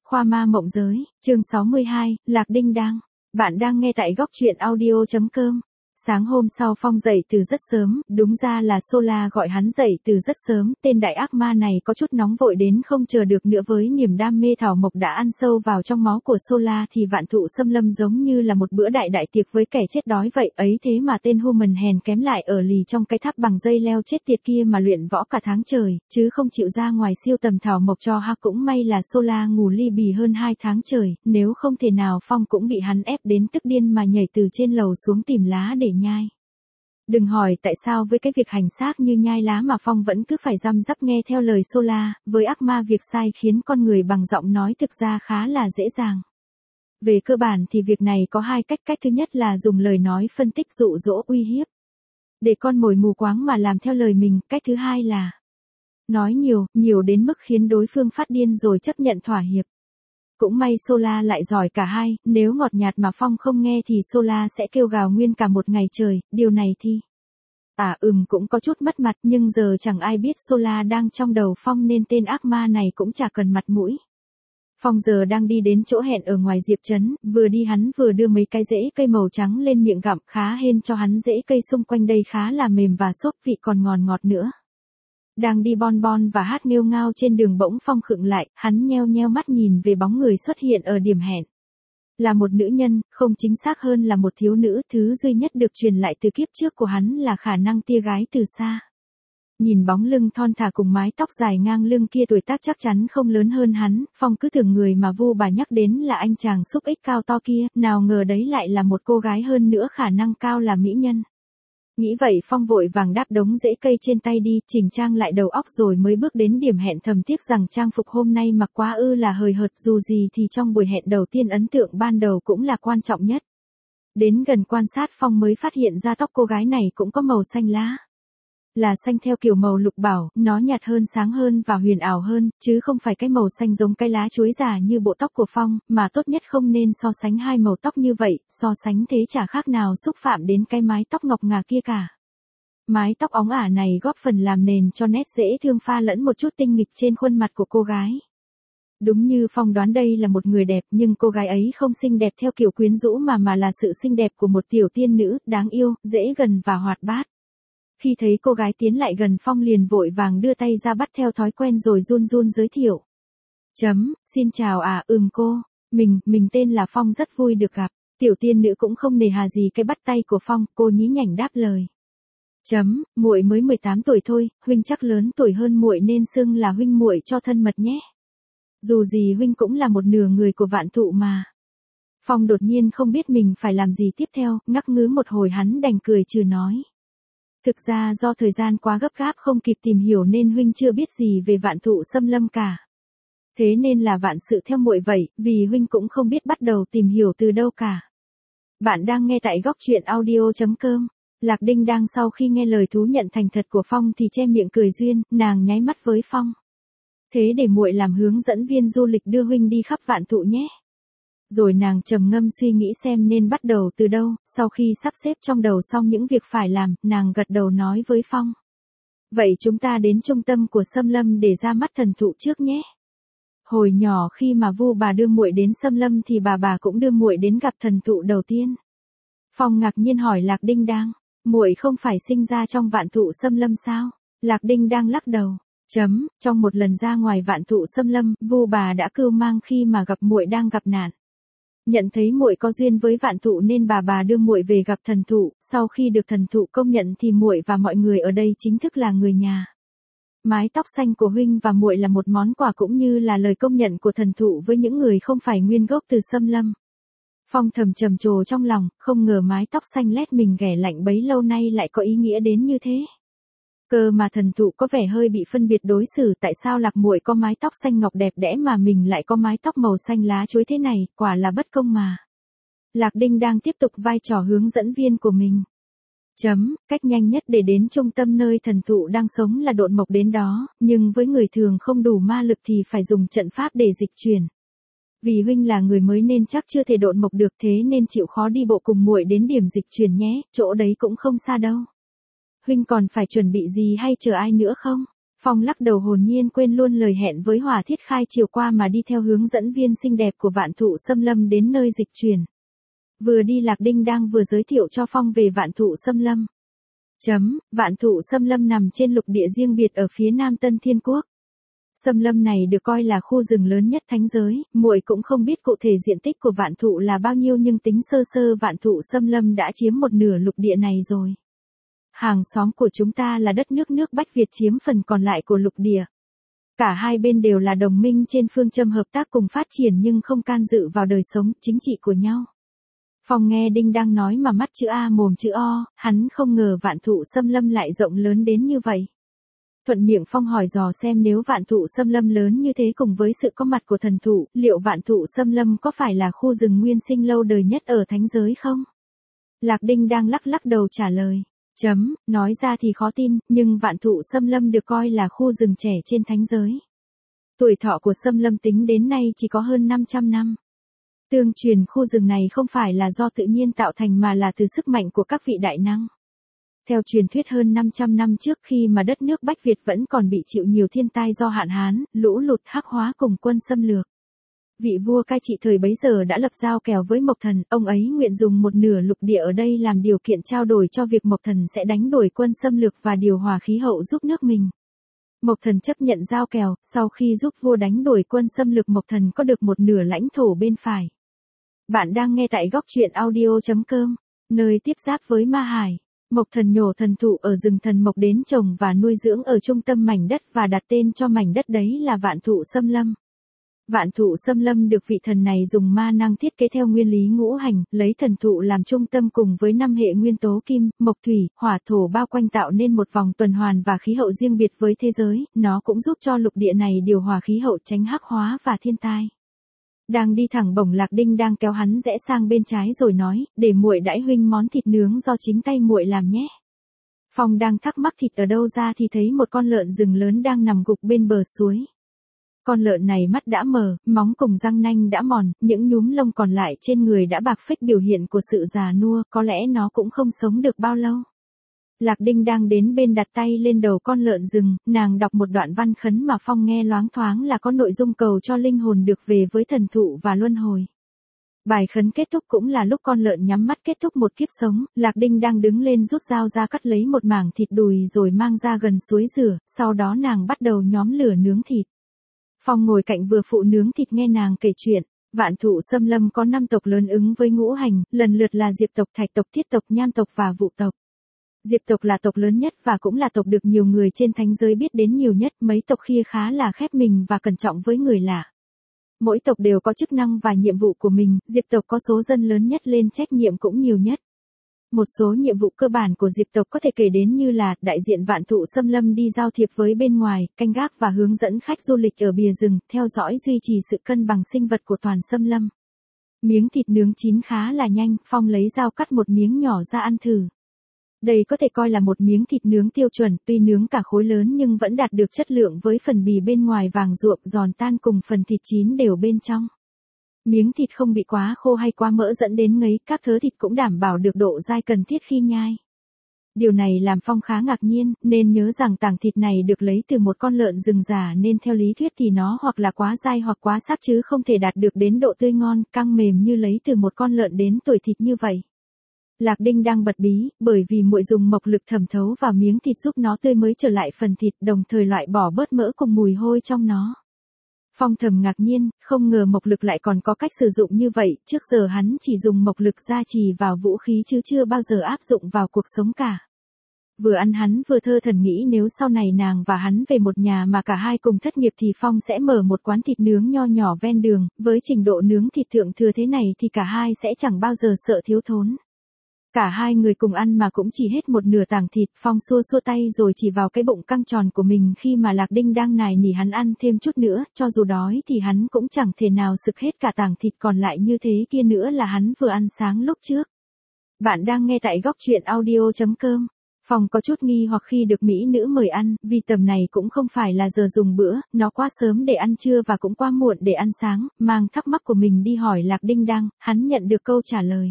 Khoa ma mộng giới, chương 62, Lạc Đinh Đang. Bạn đang nghe tại góc truyện audio.com. Sáng hôm sau Phong dậy từ rất sớm, đúng ra là Sola gọi hắn dậy từ rất sớm, tên đại ác ma này có chút nóng vội đến không chờ được nữa. Với niềm đam mê thảo mộc đã ăn sâu vào trong máu của Sola thì vạn thụ xâm lâm giống như là một bữa đại tiệc với kẻ chết đói vậy. Ấy thế mà tên human hèn kém lại ở lì trong cái tháp bằng dây leo chết tiệt kia mà luyện võ cả tháng trời, chứ không chịu ra ngoài siêu tầm thảo mộc cho ha. Cũng may là Sola ngủ li bì hơn 2 tháng trời, nếu không thể nào Phong cũng bị hắn ép đến tức điên mà nhảy từ trên lầu xuống tìm lá để nhai. Đừng hỏi tại sao với cái việc hành xác như nhai lá mà Phong vẫn cứ phải răm rắp nghe theo lời Sola. Với ác ma việc sai khiến con người bằng giọng nói thực ra khá là dễ dàng. Về cơ bản thì việc này có hai cách. Cách thứ nhất là dùng lời nói phân tích dụ dỗ uy hiếp, để con mồi mù quáng mà làm theo lời mình. Cách thứ hai là nói nhiều đến mức khiến đối phương phát điên rồi chấp nhận thỏa hiệp. Cũng may Sola lại giỏi cả hai, nếu ngọt nhạt mà Phong không nghe thì Sola sẽ kêu gào nguyên cả một ngày trời. Điều này thì cũng có chút mất mặt, nhưng giờ chẳng ai biết Sola đang trong đầu Phong nên tên ác ma này cũng chả cần mặt mũi. Phong giờ đang đi đến chỗ hẹn ở ngoài Diệp Trấn, vừa đi hắn vừa đưa mấy cái rễ cây màu trắng lên miệng gặm. Khá hên cho hắn, rễ cây xung quanh đây khá là mềm và xốp, vị còn ngọt nữa. Đang đi bon và hát nghêu ngao trên đường bỗng Phong khựng lại, hắn nheo mắt nhìn về bóng người xuất hiện ở điểm hẹn. Là một nữ nhân, không chính xác hơn là một thiếu nữ. Thứ duy nhất được truyền lại từ kiếp trước của hắn là khả năng tia gái từ xa. Nhìn bóng lưng thon thả cùng mái tóc dài ngang lưng kia, tuổi tác chắc chắn không lớn hơn hắn. Phong cứ tưởng người mà Vu bà nhắc đến là anh chàng xúc ích cao to kia, nào ngờ đấy lại là một cô gái, hơn nữa khả năng cao là mỹ nhân. Nghĩ vậy Phong vội vàng đáp đống rễ cây trên tay đi, chỉnh trang lại đầu óc rồi mới bước đến điểm hẹn. Thầm tiếc rằng trang phục hôm nay mặc quá là hời hợt, dù gì thì trong buổi hẹn đầu tiên ấn tượng ban đầu cũng là quan trọng nhất. Đến gần quan sát Phong mới phát hiện ra tóc cô gái này cũng có màu xanh lá. Là xanh theo kiểu màu lục bảo, nó nhạt hơn, sáng hơn và huyền ảo hơn, chứ không phải cái màu xanh giống cái lá chuối già như bộ tóc của Phong, mà tốt nhất không nên so sánh hai màu tóc như vậy, so sánh thế chả khác nào xúc phạm đến cái mái tóc ngọc ngà kia cả. Mái tóc óng ả này góp phần làm nền cho nét dễ thương pha lẫn một chút tinh nghịch trên khuôn mặt của cô gái. Đúng như Phong đoán, đây là một người đẹp, nhưng cô gái ấy không xinh đẹp theo kiểu quyến rũ mà là sự xinh đẹp của một tiểu tiên nữ, đáng yêu, dễ gần và hoạt bát. Khi thấy cô gái tiến lại gần, Phong liền vội vàng đưa tay ra bắt theo thói quen rồi run giới thiệu. Xin chào cô, mình tên là Phong, rất vui được gặp. Tiểu tiên nữ cũng không nề hà gì cái bắt tay của Phong, cô nhí nhảnh đáp lời. Muội mới 18 tuổi thôi, huynh chắc lớn tuổi hơn muội nên xưng là huynh muội cho thân mật nhé. Dù gì huynh cũng là một nửa người của vạn thụ mà. Phong đột nhiên không biết mình phải làm gì tiếp theo, ngắc ngứ một hồi hắn đành cười trừ nói. Thực ra do thời gian quá gấp gáp không kịp tìm hiểu nên huynh chưa biết gì về vạn thụ xâm lâm cả. Thế nên là vạn sự theo muội vậy, vì huynh cũng không biết bắt đầu tìm hiểu từ đâu cả. Bạn đang nghe tại góc truyện audio.com. Lạc Đinh Đang sau khi nghe lời thú nhận thành thật của Phong thì che miệng cười duyên, nàng nháy mắt với Phong. Thế để muội làm hướng dẫn viên du lịch đưa huynh đi khắp vạn thụ nhé. Rồi nàng trầm ngâm suy nghĩ xem nên bắt đầu từ đâu. Sau khi sắp xếp trong đầu xong những việc phải làm, nàng gật đầu nói với Phong. Vậy chúng ta đến trung tâm của xâm lâm để ra mắt thần thụ trước nhé. Hồi nhỏ khi mà Vu bà đưa muội đến xâm lâm thì bà cũng đưa muội đến gặp thần thụ đầu tiên. Phong ngạc nhiên hỏi Lạc Đinh Đang, muội không phải sinh ra trong vạn thụ xâm lâm sao? Lạc Đinh Đang lắc đầu. Trong một lần ra ngoài vạn thụ xâm lâm, Vu bà đã cưu mang khi mà gặp muội đang gặp nạn. Nhận thấy muội có duyên với vạn thụ nên bà đưa muội về gặp thần thụ. Sau khi được thần thụ công nhận thì muội và mọi người ở đây chính thức là người nhà. Mái tóc xanh của huynh và muội là một món quà cũng như là lời công nhận của thần thụ với những người không phải nguyên gốc từ xâm lâm. Phong thầm trầm trồ trong lòng, không ngờ mái tóc xanh lét mình ghẻ lạnh bấy lâu nay lại có ý nghĩa đến như thế. Cơ mà thần thụ có vẻ hơi bị phân biệt đối xử, tại sao Lạc muội có mái tóc xanh ngọc đẹp đẽ mà mình lại có mái tóc màu xanh lá chuối thế này, quả là bất công mà. Lạc Đinh đang tiếp tục vai trò hướng dẫn viên của mình. Cách nhanh nhất để đến trung tâm nơi thần thụ đang sống là độn mộc đến đó, nhưng với người thường không đủ ma lực thì phải dùng trận pháp để dịch chuyển. Vì huynh là người mới nên chắc chưa thể độn mộc được, thế nên chịu khó đi bộ cùng muội đến điểm dịch chuyển nhé, chỗ đấy cũng không xa đâu. Huynh còn phải chuẩn bị gì hay chờ ai nữa không? Phong lắc đầu hồn nhiên quên luôn lời hẹn với Hòa Thiết Khai chiều qua mà đi theo hướng dẫn viên xinh đẹp của Vạn Thụ Xâm Lâm đến nơi dịch chuyển. Vừa đi Lạc Đinh đang vừa giới thiệu cho Phong về Vạn Thụ Xâm Lâm. Vạn Thụ Xâm Lâm nằm trên lục địa riêng biệt ở phía nam Tân Thiên Quốc. Xâm lâm này được coi là khu rừng lớn nhất thánh giới, muội cũng không biết cụ thể diện tích của Vạn Thụ là bao nhiêu nhưng tính sơ sơ Vạn Thụ Xâm Lâm đã chiếm một nửa lục địa này rồi. Hàng xóm của chúng ta là đất nước Bách Việt chiếm phần còn lại của lục địa. Cả hai bên đều là đồng minh trên phương châm hợp tác cùng phát triển nhưng không can dự vào đời sống chính trị của nhau. Phong nghe Đinh đang nói mà mắt chữ A mồm chữ O, hắn không ngờ Vạn Thụ Xâm Lâm lại rộng lớn đến như vậy. Thuận miệng Phong hỏi dò xem nếu Vạn Thụ Xâm Lâm lớn như thế cùng với sự có mặt của thần thụ, liệu Vạn Thụ Xâm Lâm có phải là khu rừng nguyên sinh lâu đời nhất ở thánh giới không? Lạc Đinh đang lắc đầu trả lời. Nói ra thì khó tin, nhưng Vạn Thụ Xâm Lâm được coi là khu rừng trẻ trên thánh giới. Tuổi thọ của xâm lâm tính đến nay chỉ có hơn 500 năm. Tương truyền khu rừng này không phải là do tự nhiên tạo thành mà là từ sức mạnh của các vị đại năng. Theo truyền thuyết hơn 500 năm trước khi mà đất nước Bách Việt vẫn còn bị chịu nhiều thiên tai do hạn hán, lũ lụt hắc hóa cùng quân xâm lược. Vị vua cai trị thời bấy giờ đã lập giao kèo với Mộc Thần, ông ấy nguyện dùng một nửa lục địa ở đây làm điều kiện trao đổi cho việc Mộc Thần sẽ đánh đuổi quân xâm lược và điều hòa khí hậu giúp nước mình. Mộc Thần chấp nhận giao kèo, sau khi giúp vua đánh đuổi quân xâm lược Mộc Thần có được một nửa lãnh thổ bên phải. Bạn đang nghe tại góc truyện audio.com, nơi tiếp giáp với Ma Hải. Mộc Thần nhổ thần thụ ở rừng thần mộc đến trồng và nuôi dưỡng ở trung tâm mảnh đất và đặt tên cho mảnh đất đấy là Vạn Thụ Xâm Lâm. Vạn Thụ Xâm Lâm được vị thần này dùng ma năng thiết kế theo nguyên lý ngũ hành, lấy thần thụ làm trung tâm cùng với 5 hệ nguyên tố kim, mộc thủy, hỏa thổ bao quanh tạo nên một vòng tuần hoàn và khí hậu riêng biệt với thế giới, nó cũng giúp cho lục địa này điều hòa khí hậu tránh hắc hóa và thiên tai. Đang đi thẳng bổng Lạc Đinh đang kéo hắn rẽ sang bên trái rồi nói, để muội đãi huynh món thịt nướng do chính tay muội làm nhé. Phong đang thắc mắc thịt ở đâu ra thì thấy một con lợn rừng lớn đang nằm gục bên bờ suối. Con lợn này mắt đã mờ, móng cùng răng nanh đã mòn, những nhúm lông còn lại trên người đã bạc phách biểu hiện của sự già nua, có lẽ nó cũng không sống được bao lâu. Lạc Đinh đang đến bên đặt tay lên đầu con lợn rừng, nàng đọc một đoạn văn khấn mà Phong nghe loáng thoáng là có nội dung cầu cho linh hồn được về với thần thụ và luân hồi. Bài khấn kết thúc cũng là lúc con lợn nhắm mắt kết thúc một kiếp sống, Lạc Đinh đang đứng lên rút dao ra cắt lấy một mảng thịt đùi rồi mang ra gần suối rửa, sau đó nàng bắt đầu nhóm lửa nướng thịt. Phong ngồi cạnh vừa phụ nướng thịt nghe nàng kể chuyện. Vạn Thụ Xâm Lâm có 5 tộc lớn ứng với ngũ hành, lần lượt là Diệp tộc, Thạch tộc, Thiết tộc, Nham tộc và Vụ tộc. Diệp tộc là tộc lớn nhất và cũng là tộc được nhiều người trên thánh giới biết đến nhiều nhất, mấy tộc kia khá là khép mình và cẩn trọng với người lạ. Mỗi tộc đều có chức năng và nhiệm vụ của mình, Diệp tộc có số dân lớn nhất nên trách nhiệm cũng nhiều nhất. Một số nhiệm vụ cơ bản của Diệp tộc có thể kể đến như là đại diện Vạn Thụ Xâm Lâm đi giao thiệp với bên ngoài, canh gác và hướng dẫn khách du lịch ở bìa rừng, theo dõi duy trì sự cân bằng sinh vật của toàn xâm lâm. Miếng thịt nướng chín khá là nhanh, Phong lấy dao cắt một miếng nhỏ ra ăn thử. Đây có thể coi là một miếng thịt nướng tiêu chuẩn, tuy nướng cả khối lớn nhưng vẫn đạt được chất lượng với phần bì bên ngoài vàng ruộm giòn tan cùng phần thịt chín đều bên trong. Miếng thịt không bị quá khô hay quá mỡ dẫn đến ngấy, các thớ thịt cũng đảm bảo được độ dai cần thiết khi nhai. Điều này làm Phong khá ngạc nhiên, nên nhớ rằng tảng thịt này được lấy từ một con lợn rừng già nên theo lý thuyết thì nó hoặc là quá dai hoặc quá sắc chứ không thể đạt được đến độ tươi ngon, căng mềm như lấy từ một con lợn đến tuổi thịt như vậy. Lạc Đinh đang bật bí, bởi vì muội dùng mộc lực thẩm thấu vào miếng thịt giúp nó tươi mới trở lại phần thịt, đồng thời loại bỏ bớt mỡ cùng mùi hôi trong nó. Phong thầm ngạc nhiên, không ngờ mộc lực lại còn có cách sử dụng như vậy, trước giờ hắn chỉ dùng mộc lực gia trì vào vũ khí chứ chưa bao giờ áp dụng vào cuộc sống cả. Vừa ăn hắn vừa thơ thẩn nghĩ nếu sau này nàng và hắn về một nhà mà cả hai cùng thất nghiệp thì Phong sẽ mở một quán thịt nướng nho nhỏ ven đường, với trình độ nướng thịt thượng thừa thế này thì cả hai sẽ chẳng bao giờ sợ thiếu thốn. Cả hai người cùng ăn mà cũng chỉ hết một nửa tảng thịt, Phong xua xua tay rồi chỉ vào cái bụng căng tròn của mình khi mà Lạc Đinh đang nài nỉ hắn ăn thêm chút nữa, cho dù đói thì hắn cũng chẳng thể nào sực hết cả tảng thịt còn lại như thế kia nữa là hắn vừa ăn sáng lúc trước. Bạn đang nghe tại góc truyện audio.com. Phong có chút nghi hoặc khi được mỹ nữ mời ăn, vì tầm này cũng không phải là giờ dùng bữa, nó quá sớm để ăn trưa và cũng quá muộn để ăn sáng, mang thắc mắc của mình đi hỏi Lạc Đinh đang, hắn nhận được câu trả lời.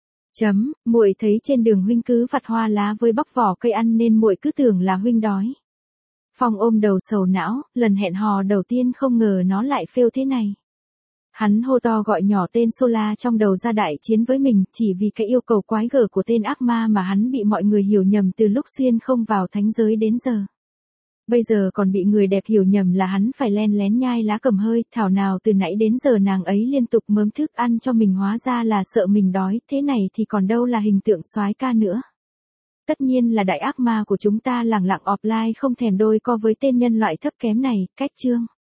Muội thấy trên đường huynh cứ vặt hoa lá với bóc vỏ cây ăn nên muội cứ tưởng là huynh đói. Phong ôm đầu sầu não, lần hẹn hò đầu tiên không ngờ nó lại fail thế này. Hắn hô to gọi nhỏ tên Sola trong đầu ra đại chiến với mình, chỉ vì cái yêu cầu quái gở của tên ác ma mà hắn bị mọi người hiểu nhầm từ lúc xuyên không vào thánh giới đến giờ. Bây giờ còn bị người đẹp hiểu nhầm là hắn phải len lén nhai lá cầm hơi, thảo nào từ nãy đến giờ nàng ấy liên tục mớm thức ăn cho mình, hóa ra là sợ mình đói, thế này thì còn đâu là hình tượng soái ca nữa. Tất nhiên là đại ác ma của chúng ta lẳng lặng offline không thèm đôi co với tên nhân loại thấp kém này, cách chương.